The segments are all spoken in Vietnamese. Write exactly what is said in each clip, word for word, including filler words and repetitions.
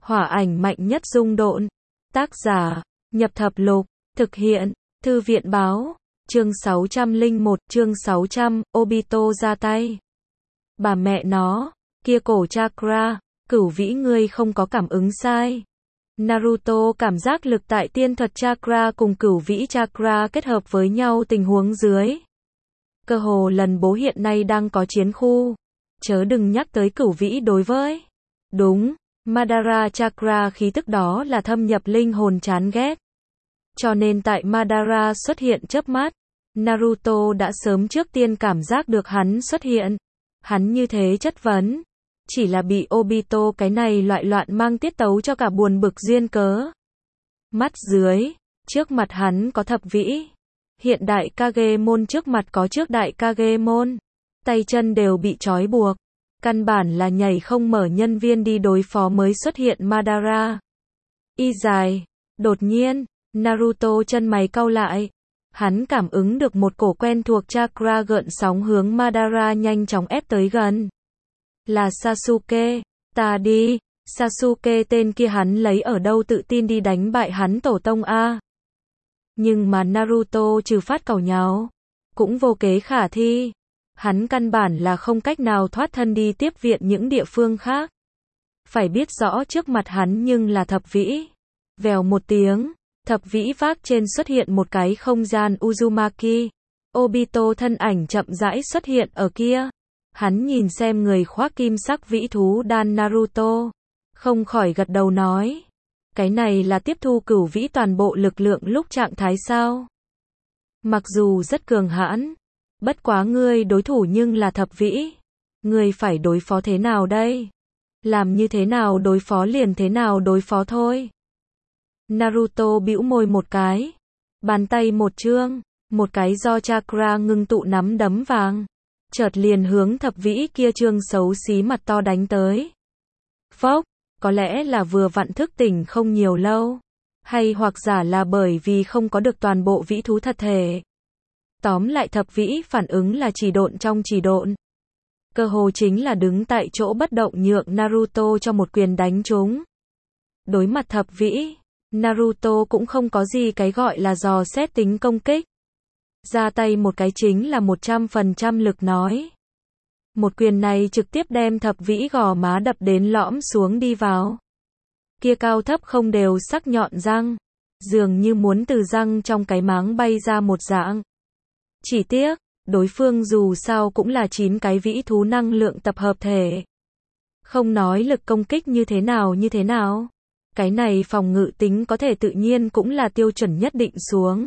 Hỏa ảnh mạnh nhất dung độn. Tác giả, Nhập Thập Lục, thực hiện, Thư viện báo, chương sáu trăm lẻ một, chương sáu trăm, Obito ra tay. Bà mẹ nó, kia cổ chakra, Cửu Vĩ ngươi không có cảm ứng sai. Naruto cảm giác lực tại tiên thuật chakra cùng Cửu Vĩ chakra kết hợp với nhau tình huống dưới. Cơ hồ lần bố hiện nay đang có chiến khu. Chớ đừng nhắc tới Cửu Vĩ đối với. Đúng, Madara chakra khí tức đó là thâm nhập linh hồn chán ghét. Cho nên tại Madara xuất hiện chớp mắt, Naruto đã sớm trước tiên cảm giác được hắn xuất hiện. Hắn như thế chất vấn. Chỉ là bị Obito cái này loại loạn mang tiết tấu cho cả buồn bực duyên cớ. Mắt dưới, trước mặt hắn có thập vĩ. Hiện đại Kage môn trước mặt có trước đại Kage môn. Tay chân đều bị trói buộc. Căn bản là nhảy không mở nhân viên đi đối phó mới xuất hiện Madara. Y dài. Đột nhiên, Naruto chân mày cau lại. Hắn cảm ứng được một cổ quen thuộc chakra gợn sóng hướng Madara nhanh chóng ép tới gần. Là Sasuke, ta đi, Sasuke tên kia hắn lấy ở đâu tự tin đi đánh bại hắn tổ tông a. Nhưng mà Naruto trừ phát cẩu nháo, cũng vô kế khả thi. Hắn căn bản là không cách nào thoát thân đi tiếp viện những địa phương khác. Phải biết rõ trước mặt hắn nhưng là thập vĩ. Vèo một tiếng, thập vĩ vác trên xuất hiện một cái không gian Uzumaki. Obito thân ảnh chậm rãi xuất hiện ở kia. Hắn nhìn xem người khoác kim sắc vĩ thú đan Naruto. Không khỏi gật đầu nói. Cái này là tiếp thu Cửu Vĩ toàn bộ lực lượng lúc trạng thái sao? Mặc dù rất cường hãn. Bất quá ngươi đối thủ nhưng là thập vĩ. Ngươi phải đối phó thế nào đây? Làm như thế nào đối phó liền thế nào đối phó thôi. Naruto bĩu môi một cái. Bàn tay một chương. Một cái do chakra ngưng tụ nắm đấm vàng. Chợt liền hướng thập vĩ kia trương xấu xí mặt to đánh tới. Phốc, có lẽ là vừa vặn thức tỉnh không nhiều lâu. Hay hoặc giả là bởi vì không có được toàn bộ vĩ thú thật thể. Tóm lại thập vĩ phản ứng là chỉ độn trong chỉ độn. Cơ hồ chính là đứng tại chỗ bất động nhượng Naruto cho một quyền đánh trúng. Đối mặt thập vĩ, Naruto cũng không có gì cái gọi là dò xét tính công kích. Ra tay một cái chính là một trăm phần trăm lực nói. Một quyền này trực tiếp đem thập vĩ gò má đập đến lõm xuống đi vào. Kia cao thấp không đều sắc nhọn răng. Dường như muốn từ răng trong cái máng bay ra một dạng. Chỉ tiếc, đối phương dù sao cũng là chín cái vĩ thú năng lượng tập hợp thể. Không nói lực công kích như thế nào như thế nào. Cái này phòng ngự tính có thể tự nhiên cũng là tiêu chuẩn nhất định xuống.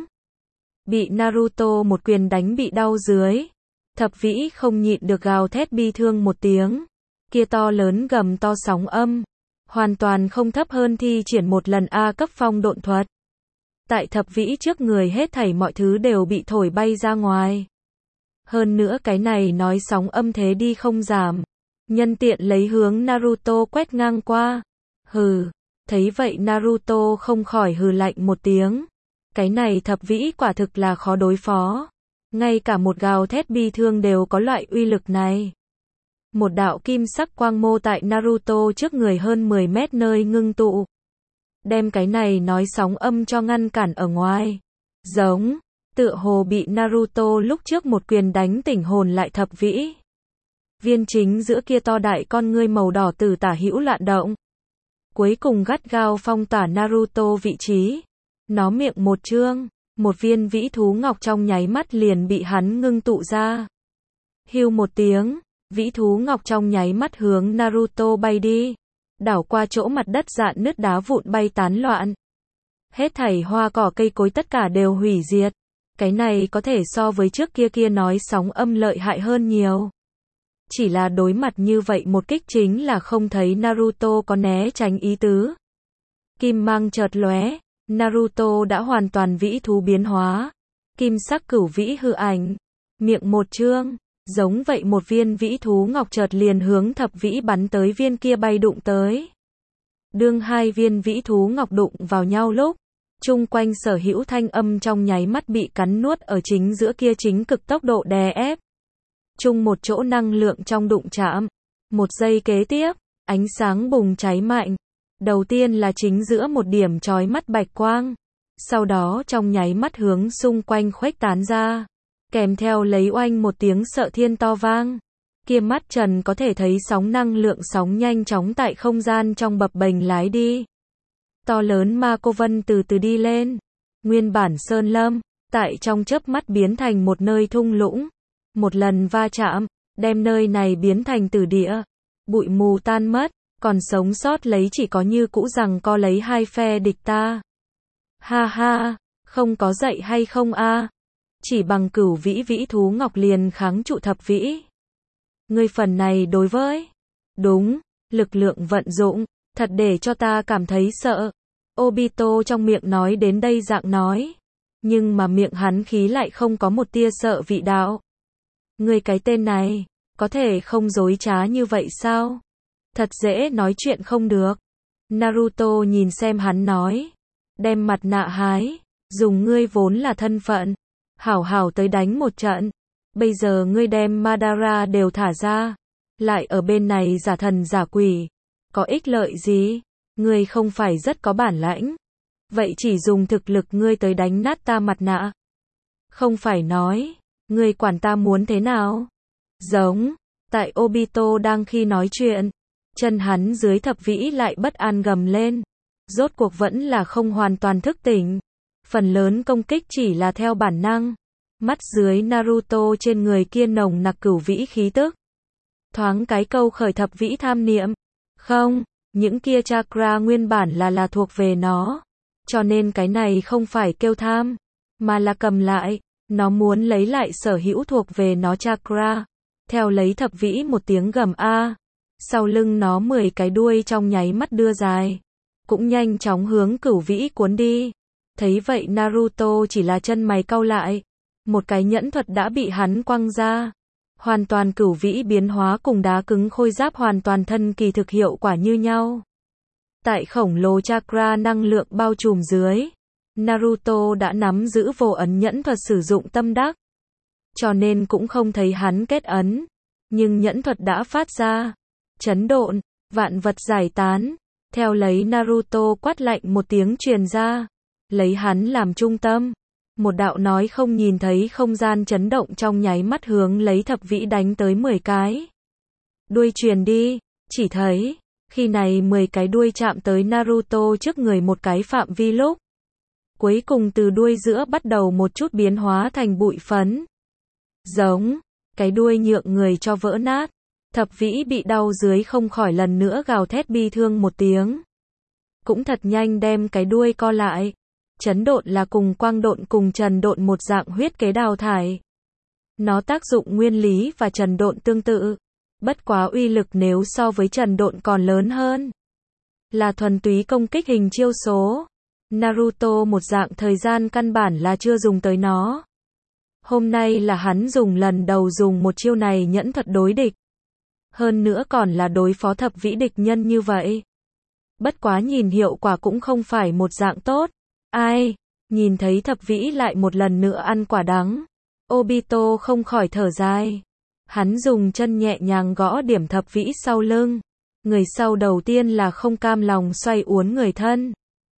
Bị Naruto một quyền đánh bị đau dưới. Thập vĩ không nhịn được gào thét bi thương một tiếng. Kia to lớn gầm to sóng âm. Hoàn toàn không thấp hơn thi triển một lần A cấp phong độn thuật. Tại thập vĩ trước người hết thảy mọi thứ đều bị thổi bay ra ngoài. Hơn nữa cái này nói sóng âm thế đi không giảm. Nhân tiện lấy hướng Naruto quét ngang qua. Hừ, thấy vậy Naruto không khỏi hừ lạnh một tiếng. Cái này thập vĩ quả thực là khó đối phó. Ngay cả một gào thét bi thương đều có loại uy lực này. Một đạo kim sắc quang mô tại Naruto trước người hơn mười mét nơi ngưng tụ. Đem cái này nói sóng âm cho ngăn cản ở ngoài. Giống, tựa hồ bị Naruto lúc trước một quyền đánh tỉnh hồn lại thập vĩ. Viên chính giữa kia to đại con ngươi màu đỏ từ tả hữu loạn động. Cuối cùng gắt gao phong tỏa Naruto vị trí. Nó miệng một trương, một viên vĩ thú ngọc trong nháy mắt liền bị hắn ngưng tụ ra. Hưu một tiếng, vĩ thú ngọc trong nháy mắt hướng Naruto bay đi. Đảo qua chỗ mặt đất rạn nứt đá vụn bay tán loạn. Hết thảy hoa cỏ cây cối tất cả đều hủy diệt. Cái này có thể so với trước kia kia nói sóng âm lợi hại hơn nhiều. Chỉ là đối mặt như vậy một kích chính là không thấy Naruto có né tránh ý tứ. Kim mang chợt lóe, Naruto đã hoàn toàn vĩ thú biến hóa. Kim sắc cửu vĩ hư ảnh, miệng một trương, giống vậy một viên vĩ thú ngọc chợt liền hướng thập vĩ bắn tới viên kia bay đụng tới. Đương hai viên vĩ thú ngọc đụng vào nhau lúc, chung quanh sở hữu thanh âm trong nháy mắt bị cắn nuốt ở chính giữa kia chính cực tốc độ đè ép. Chung một chỗ năng lượng trong đụng chạm. Một giây kế tiếp, ánh sáng bùng cháy mạnh. Đầu tiên là chính giữa một điểm chói mắt bạch quang, sau đó trong nháy mắt hướng xung quanh khuếch tán ra, kèm theo lấy oanh một tiếng sợ thiên to vang. Kia mắt Trần có thể thấy sóng năng lượng sóng nhanh chóng tại không gian trong bập bềnh lái đi. To lớn ma cô vân từ từ đi lên. Nguyên bản sơn lâm, tại trong chớp mắt biến thành một nơi thung lũng. Một lần va chạm, đem nơi này biến thành tử địa. Bụi mù tan mất, còn sống sót lấy chỉ có như cũ rằng co lấy hai phe địch ta. Ha ha, không có dậy hay không a? Chỉ bằng cửu vĩ vĩ thú ngọc liền kháng trụ thập vĩ. Ngươi phần này đối với, đúng, lực lượng vận dụng, thật để cho ta cảm thấy sợ. Obito trong miệng nói đến đây dạng nói, nhưng mà miệng hắn khí lại không có một tia sợ vị đạo. Ngươi cái tên này, có thể không dối trá như vậy sao? Thật dễ nói chuyện không được. Naruto nhìn xem hắn nói, đem mặt nạ hái, dùng ngươi vốn là thân phận, hảo hảo tới đánh một trận. Bây giờ ngươi đem Madara đều thả ra, lại ở bên này giả thần giả quỷ, có ích lợi gì? Ngươi không phải rất có bản lãnh, vậy chỉ dùng thực lực ngươi tới đánh nát ta mặt nạ. Không phải nói, ngươi quản ta muốn thế nào? Giống, tại Obito đang khi nói chuyện, chân hắn dưới thập vĩ lại bất an gầm lên, rốt cuộc vẫn là không hoàn toàn thức tỉnh, phần lớn công kích chỉ là theo bản năng. Mắt dưới Naruto trên người kia nồng nặc cửu vĩ khí tức. Thoáng cái câu khởi thập vĩ tham niệm. Không, những kia chakra nguyên bản là là thuộc về nó. Cho nên cái này không phải kêu tham, mà là cầm lại. Nó muốn lấy lại sở hữu thuộc về nó chakra. Theo lấy thập vĩ một tiếng gầm A. Sau lưng nó mười cái đuôi trong nháy mắt đưa dài. Cũng nhanh chóng hướng cửu vĩ cuốn đi. Thấy vậy Naruto chỉ là chân mày cau lại. Một cái nhẫn thuật đã bị hắn quăng ra. Hoàn toàn cửu vĩ biến hóa cùng đá cứng khôi giáp hoàn toàn thân kỳ thực hiệu quả như nhau. Tại khổng lồ chakra năng lượng bao trùm dưới, Naruto đã nắm giữ vô ấn nhẫn thuật sử dụng tâm đắc. Cho nên cũng không thấy hắn kết ấn. Nhưng nhẫn thuật đã phát ra. Chấn độn, vạn vật giải tán. Theo lấy Naruto quát lạnh một tiếng truyền ra. Lấy hắn làm trung tâm. Một đạo nói không nhìn thấy không gian chấn động trong nháy mắt hướng lấy thập vĩ đánh tới mười cái. Đuôi truyền đi, chỉ thấy, khi này mười cái đuôi chạm tới Naruto trước người một cái phạm vi lúc. Cuối cùng từ đuôi giữa bắt đầu một chút biến hóa thành bụi phấn. Giống, cái đuôi nhượng người cho vỡ nát. Thập vĩ bị đau dưới không khỏi lần nữa gào thét bi thương một tiếng. Cũng thật nhanh đem cái đuôi co lại. Chấn độn là cùng quang độn cùng trần độn một dạng huyết kế đào thải. Nó tác dụng nguyên lý và trần độn tương tự. Bất quá uy lực nếu so với trần độn còn lớn hơn. Là thuần túy công kích hình chiêu số. Naruto một dạng thời gian căn bản là chưa dùng tới nó. Hôm nay là hắn dùng lần đầu dùng một chiêu này nhẫn thuật đối địch. Hơn nữa còn là đối phó thập vĩ địch nhân như vậy. Bất quá nhìn hiệu quả cũng không phải một dạng tốt. Ai, nhìn thấy thập vĩ lại một lần nữa ăn quả đắng. Obito không khỏi thở dài. Hắn dùng chân nhẹ nhàng gõ điểm thập vĩ sau lưng. Người sau đầu tiên là không cam lòng xoay uốn người thân.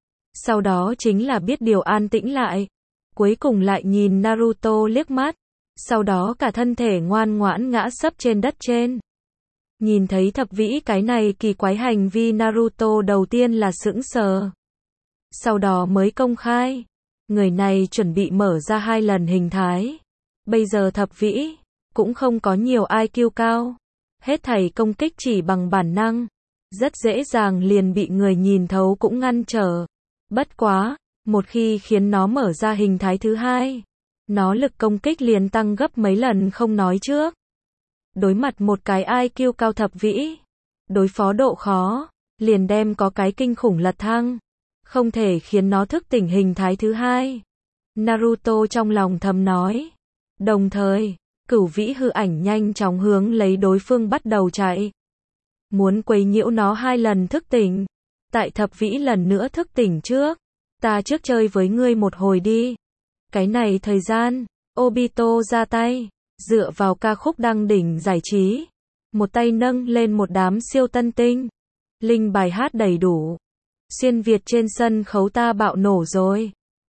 Sau đó chính là biết điều an tĩnh lại. Cuối cùng lại nhìn Naruto liếc mắt. Sau đó cả thân thể ngoan ngoãn ngã sấp trên đất trên. Nhìn thấy thập vĩ cái này kỳ quái hành vi Naruto đầu tiên là sững sờ. Sau đó mới công khai. Người này chuẩn bị mở ra hai lần hình thái. Bây giờ thập vĩ cũng không có nhiều i kiu cao. Hết thảy công kích chỉ bằng bản năng. Rất dễ dàng liền bị người nhìn thấu cũng ngăn trở. Bất quá, một khi khiến nó mở ra hình thái thứ hai, nó lực công kích liền tăng gấp mấy lần không nói trước. Đối mặt một cái i kiu cao thập vĩ, đối phó độ khó, liền đem có cái kinh khủng lật thăng. Không thể khiến nó thức tỉnh hình thái thứ hai. Naruto trong lòng thầm nói. Đồng thời, cửu vĩ hư ảnh nhanh chóng hướng lấy đối phương bắt đầu chạy. Muốn quấy nhiễu nó hai lần thức tỉnh. Tại thập vĩ lần nữa thức tỉnh trước. Ta trước chơi với ngươi một hồi đi. Cái này thời gian, Obito ra tay. Dựa vào ca khúc đăng đỉnh giải trí. Một tay nâng lên một đám siêu tân tinh. Linh bài hát đầy đủ. Xuyên Việt trên sân khấu ta bạo nổ rồi.